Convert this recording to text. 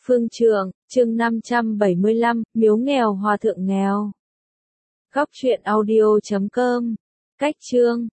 Phương Trượng, chương 575, Miếu nghèo hòa thượng nghèo. Góc truyện audio.com. Cách chương